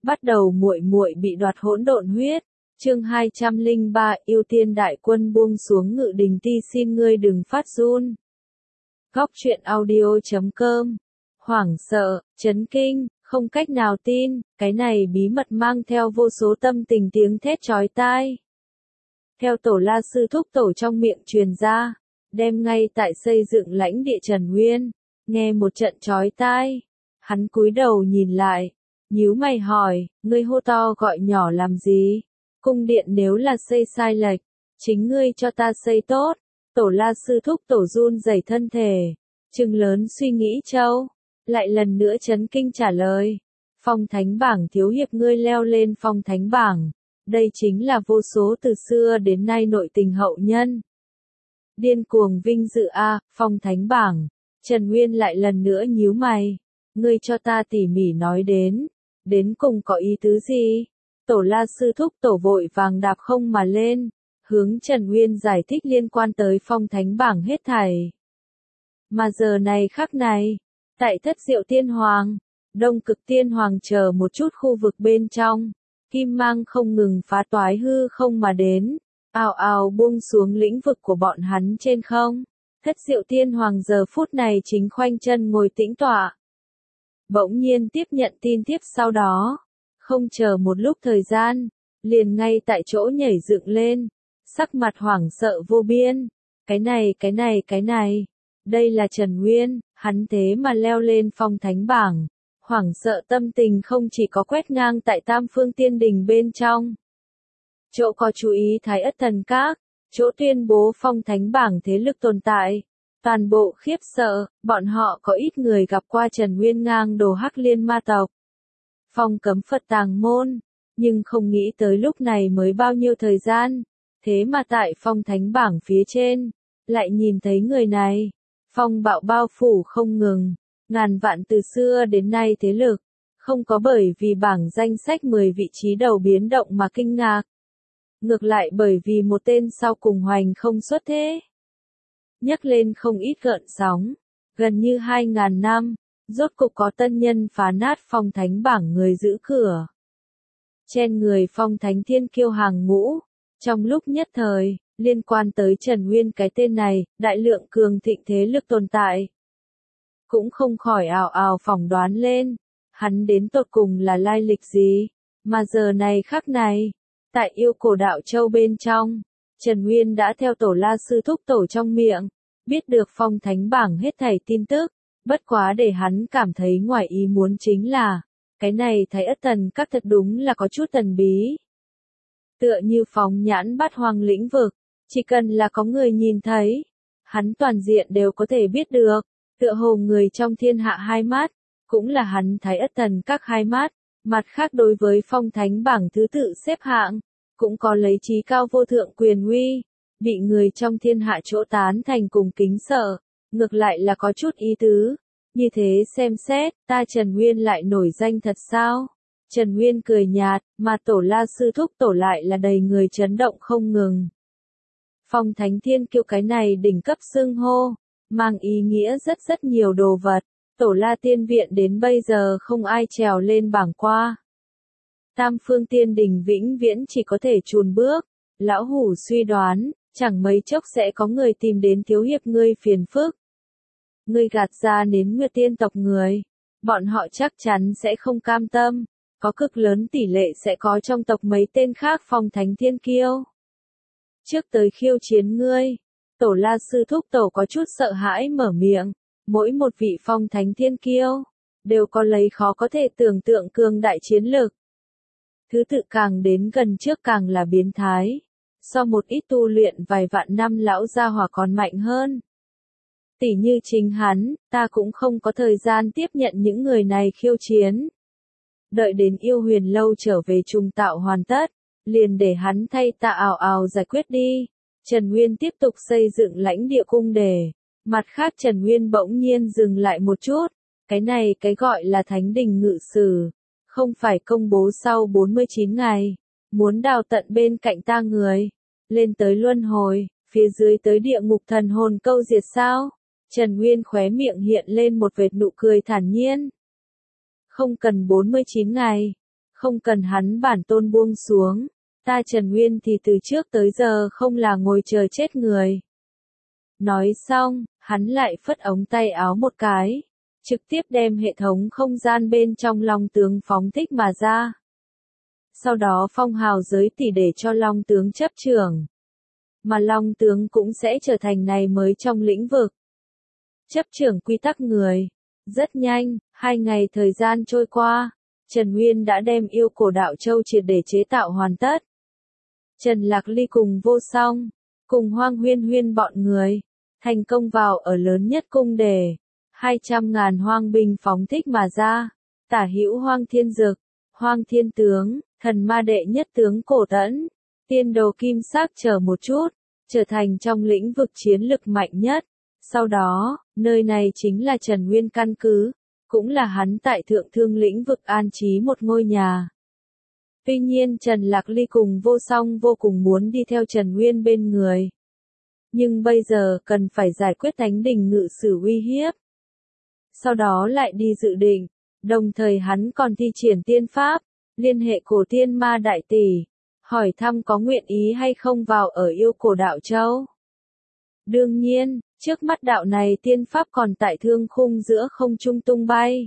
Bắt đầu muội muội bị đoạt hỗn độn huyết. Chương 203, yêu tiên đại quân buông xuống Ngự Đình Ti, xin ngươi đừng phát run. Góc truyện audio.com. Hoảng sợ, chấn kinh, không cách nào tin, cái này bí mật mang theo vô số tâm tình tiếng thét chói tai. Theo Tổ La Sư Thúc Tổ trong miệng truyền ra, đem ngay tại xây dựng lãnh địa Trần Nguyên, nghe một trận chói tai. Hắn cúi đầu nhìn lại, nhíu mày hỏi, ngươi hô to gọi nhỏ làm gì? Cung điện nếu là xây sai lệch, chính ngươi cho ta xây tốt. Tổ La Sư Thúc Tổ run rẩy thân thể, trừng lớn suy nghĩ châu, lại lần nữa chấn kinh trả lời. Phong Thánh Bảng thiếu hiệp, ngươi leo lên Phong Thánh Bảng, đây chính là vô số từ xưa đến nay nội tình hậu nhân. Điên cuồng vinh dự a, Phong Thánh Bảng. Trần Nguyên lại lần nữa nhíu mày, ngươi cho ta tỉ mỉ nói đến cùng có ý tứ gì? Tổ La Sư Thúc Tổ vội vàng đạp không mà lên, hướng Trần Nguyên giải thích liên quan tới Phong Thánh Bảng hết thảy. Mà giờ này khắc này, tại Thất Diệu Tiên Hoàng, Đông Cực Tiên Hoàng chờ một chút khu vực bên trong, kim mang không ngừng phá toái hư không mà đến, ào ào buông xuống lĩnh vực của bọn hắn trên không. Thất Diệu Tiên Hoàng giờ phút này chính khoanh chân ngồi tĩnh tọa. Bỗng nhiên tiếp nhận tin tiếp sau đó, không chờ một lúc thời gian, liền ngay tại chỗ nhảy dựng lên, sắc mặt hoảng sợ vô biên. Cái này, đây là Trần Nguyên, hắn thế mà leo lên Phong Thánh Bảng. Hoảng sợ tâm tình không chỉ có quét ngang tại Tam Phương Tiên Đình bên trong. Chỗ có chú ý Thái Ất Thần Các, chỗ tuyên bố Phong Thánh Bảng thế lực tồn tại. Toàn bộ khiếp sợ, bọn họ có ít người gặp qua Trần Nguyên ngang đồ Hắc Liên ma tộc. Phong cấm Phật tàng môn, nhưng không nghĩ tới lúc này mới bao nhiêu thời gian, thế mà tại Phong Thánh Bảng phía trên, lại nhìn thấy người này. Phong bạo bao phủ không ngừng, ngàn vạn từ xưa đến nay thế lực, không có bởi vì bảng danh sách 10 vị trí đầu biến động mà kinh ngạc. Ngược lại bởi vì một tên sau cùng hoành không xuất thế. Nhắc lên không ít gợn sóng, gần như 2.000 năm, rốt cục có tân nhân phá nát Phong Thánh Bảng người giữ cửa. Trên người Phong Thánh Thiên Kiêu hàng ngũ, trong lúc nhất thời, liên quan tới Trần Nguyên cái tên này, đại lượng cường thịnh thế lực tồn tại. Cũng không khỏi ào ào phỏng đoán lên, hắn đến tột cùng là lai lịch gì, mà giờ này khắc này, tại Yêu Cổ Đạo Châu bên trong, Trần Nguyên đã theo Tổ La Sư Thúc Tổ trong miệng, biết được Phong Thánh Bảng hết thảy tin tức, bất quá để hắn cảm thấy ngoài ý muốn chính là, cái này Thái Ất Thần Các thật đúng là có chút thần bí. Tựa như phóng nhãn Bát Hoang lĩnh vực, chỉ cần là có người nhìn thấy, hắn toàn diện đều có thể biết được, tựa hồ người trong thiên hạ hai mắt, cũng là hắn Thái Ất Thần Các hai mắt, mặt khác đối với Phong Thánh Bảng thứ tự xếp hạng, cũng có lấy trí cao vô thượng quyền uy, bị người trong thiên hạ chỗ tán thành cùng kính sợ, ngược lại là có chút ý tứ. Như thế xem xét, ta Trần Nguyên lại nổi danh thật sao? Trần Nguyên cười nhạt, mà Tổ La Sư Thúc Tổ lại là đầy người chấn động không ngừng. Phong Thánh Thiên Kiêu cái này đỉnh cấp xưng hô, mang ý nghĩa rất nhiều đồ vật. Tổ La Tiên Viện đến bây giờ không ai trèo lên bảng qua. Tam Phương Tiên Đình vĩnh viễn chỉ có thể chùn bước. Lão Hủ suy đoán, chẳng mấy chốc sẽ có người tìm đến thiếu hiệp ngươi phiền phức. Ngươi gạt ra Nến Nguyệt Tiên tộc người, bọn họ chắc chắn sẽ không cam tâm, có cực lớn tỷ lệ sẽ có trong tộc mấy tên khác Phong Thánh Thiên Kiêu. Trước tới khiêu chiến ngươi, Tổ La Sư Thúc Tổ có chút sợ hãi mở miệng, mỗi một vị Phong Thánh Thiên Kiêu, đều có lấy khó có thể tưởng tượng cường đại chiến lực. Thứ tự càng đến gần trước càng là biến thái, so một ít tu luyện vài vạn năm lão gia hỏa còn mạnh hơn. Tỉ như chính hắn, ta cũng không có thời gian tiếp nhận những người này khiêu chiến. Đợi đến Yêu Huyền Lâu trở về trùng tạo hoàn tất, liền để hắn thay ta ào ào giải quyết đi. Trần Nguyên tiếp tục xây dựng lãnh địa cung đề. Mặt khác Trần Nguyên bỗng nhiên dừng lại một chút. Cái này cái gọi là Thánh Đình Ngự Sử, không phải công bố sau 49 ngày. Muốn đào tận bên cạnh ta người, lên tới luân hồi, phía dưới tới địa ngục thần hồn câu diệt sao? Trần Nguyên khóe miệng hiện lên một vệt nụ cười thản nhiên. Không cần 49 ngày, Không cần hắn bản tôn buông xuống, ta Trần Nguyên thì từ trước tới giờ không là ngồi chờ chết người. Nói xong, hắn lại phất ống tay áo một cái, trực tiếp đem hệ thống không gian bên trong Long tướng phóng thích mà ra. Sau đó phong hào giới tỷ để cho Long tướng chấp trưởng. Mà Long tướng cũng sẽ trở thành này mới trong lĩnh vực. Chấp trưởng quy tắc người. Rất nhanh, 2 ngày thời gian trôi qua, Trần Nguyên đã đem yêu cổ đạo châu triệt để chế tạo hoàn tất. Trần Lạc Ly cùng Vô Song, cùng Hoang Huyên Huyên bọn người, thành công vào ở lớn nhất cung đề. 200.000 hoang binh phóng thích mà ra, tả hữu Hoang Thiên Dực, Hoang Thiên Tướng, thần ma đệ nhất tướng Cổ Tẫn, tiên đồ kim sắc chờ một chút, trở thành trong lĩnh vực chiến lực mạnh nhất. Sau đó, nơi này chính là Trần Nguyên căn cứ, cũng là hắn tại thượng thương lĩnh vực an trí một ngôi nhà. Tuy nhiên Trần Lạc Ly cùng Vô Song vô cùng muốn đi theo Trần Nguyên bên người. Nhưng bây giờ cần phải giải quyết Thánh Đình ngự sử uy hiếp. Sau đó lại đi dự định, đồng thời hắn còn thi triển tiên pháp, liên hệ cổ tiên ma đại tỷ, hỏi thăm có nguyện ý hay không vào ở yêu cổ đạo châu. Đương nhiên, trước mắt đạo này tiên pháp còn tại thương khung giữa không trung tung bay.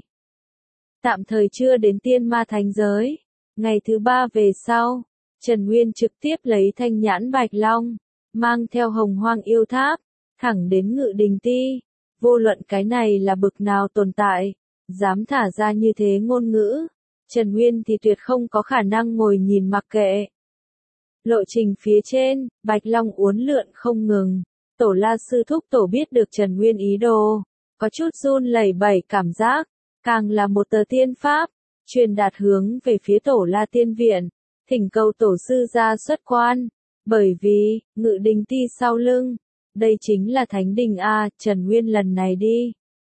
Tạm thời chưa đến tiên ma thánh giới. Ngày thứ 3 về sau, Trần Nguyên trực tiếp lấy thanh nhãn bạch long, mang theo hồng hoang yêu tháp, thẳng đến Ngự Đình Ti. Vô luận cái này là bực nào tồn tại, dám thả ra như thế ngôn ngữ, Trần Nguyên thì tuyệt không có khả năng ngồi nhìn mặc kệ. Lộ trình phía trên, bạch long uốn lượn không ngừng. Tổ La Sư Thúc Tổ biết được Trần Nguyên ý đồ, có chút run lẩy bẩy cảm giác, càng là một tờ tiên pháp, truyền đạt hướng về phía Tổ La Tiên Viện, thỉnh cầu Tổ Sư ra xuất quan, bởi vì, Ngự Đình Ti sau lưng, đây chính là Thánh Đình A, Trần Nguyên lần này đi.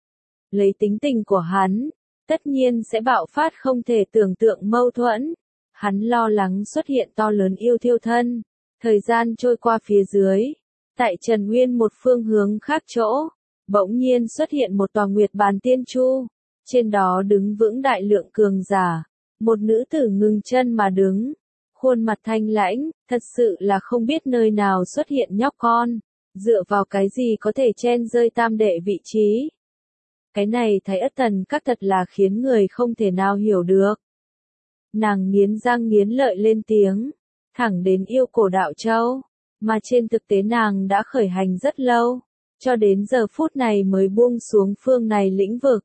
Lấy tính tình của hắn, tất nhiên sẽ bạo phát không thể tưởng tượng mâu thuẫn, hắn lo lắng xuất hiện to lớn yêu thiêu thân, thời gian trôi qua phía dưới. Tại Trần Nguyên một phương hướng khác chỗ, bỗng nhiên xuất hiện một tòa nguyệt bàn tiên chu, trên đó đứng vững đại lượng cường giả, một nữ tử ngừng chân mà đứng, khuôn mặt thanh lãnh, thật sự là không biết nơi nào xuất hiện nhóc con, dựa vào cái gì có thể chen rơi tam đệ vị trí. Cái này Thái Ất Thần Các thật là khiến người không thể nào hiểu được. Nàng nghiến răng nghiến lợi lên tiếng, thẳng đến yêu cổ đạo châu. Mà trên thực tế nàng đã khởi hành rất lâu, cho đến giờ phút này mới buông xuống phương này lĩnh vực.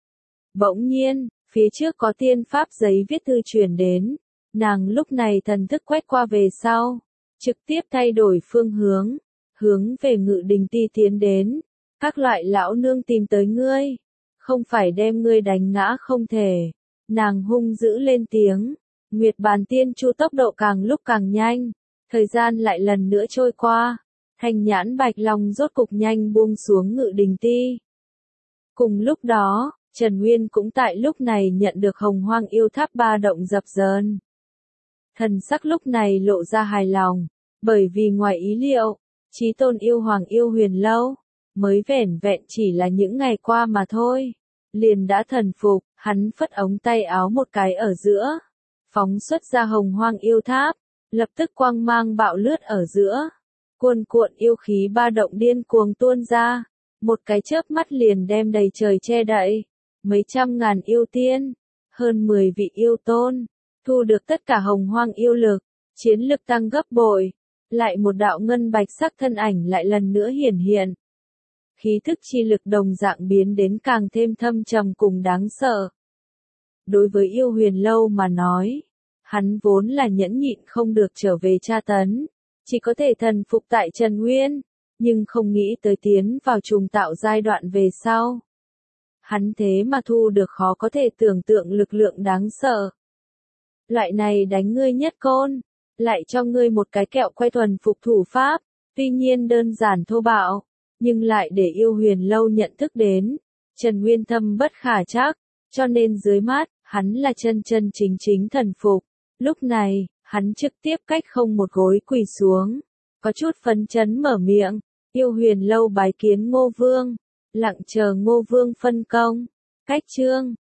Bỗng nhiên, phía trước có tiên pháp giấy viết thư truyền đến, nàng lúc này thần thức quét qua về sau, trực tiếp thay đổi phương hướng, hướng về Ngự Đình Ti tiến đến. Các loại lão nương tìm tới ngươi, không phải đem ngươi đánh ngã không thể. Nàng hung dữ lên tiếng, Nguyệt Bàn Tiên Chu tốc độ càng lúc càng nhanh. Thời gian lại lần nữa trôi qua, thanh nhãn bạch long rốt cục nhanh buông xuống Ngự Đình Ti. Cùng lúc đó, Trần Nguyên cũng tại lúc này nhận được hồng hoang yêu tháp ba động dập dờn. Thần sắc lúc này lộ ra hài lòng, bởi vì ngoài ý liệu, chí tôn yêu hoàng yêu huyền lâu, mới vẻn vẹn chỉ là những ngày qua mà thôi. Liền đã thần phục, hắn phất ống tay áo một cái ở giữa, phóng xuất ra hồng hoang yêu tháp. Lập tức quang mang bạo lướt ở giữa, cuồn cuộn yêu khí ba động điên cuồng tuôn ra, một cái chớp mắt liền đem đầy trời che đậy, mấy trăm ngàn yêu tiên, hơn 10 vị yêu tôn, thu được tất cả hồng hoang yêu lực, chiến lực tăng gấp bội, lại một đạo ngân bạch sắc thân ảnh lại lần nữa hiển hiện. Khí thức chi lực đồng dạng biến đến càng thêm thâm trầm cùng đáng sợ. Đối với yêu huyền lâu mà nói, hắn vốn là nhẫn nhịn không được trở về tra tấn, chỉ có thể thần phục tại Trần Nguyên, nhưng không nghĩ tới tiến vào trùng tạo giai đoạn về sau. Hắn thế mà thu được khó có thể tưởng tượng lực lượng đáng sợ. Loại này đánh ngươi nhất côn, lại cho ngươi một cái kẹo quay thuần phục thủ pháp, tuy nhiên đơn giản thô bạo, nhưng lại để yêu huyền lâu nhận thức đến. Trần Nguyên thâm bất khả trắc, cho nên dưới mắt, hắn là chân chân chính chính thần phục. Lúc này, hắn trực tiếp cách không một gối quỳ xuống, có chút phấn chấn mở miệng, yêu huyền lâu bái kiến Ngô Vương, lặng chờ Ngô Vương phân công. Cách chương